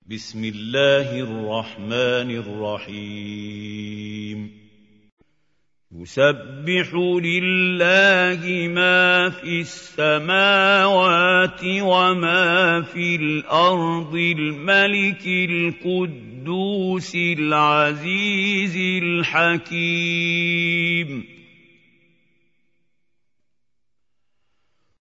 بسم الله الرحمن الرحيم يسبح لله ما في السماوات وما في الأرض الملك القدوس العزيز الحكيم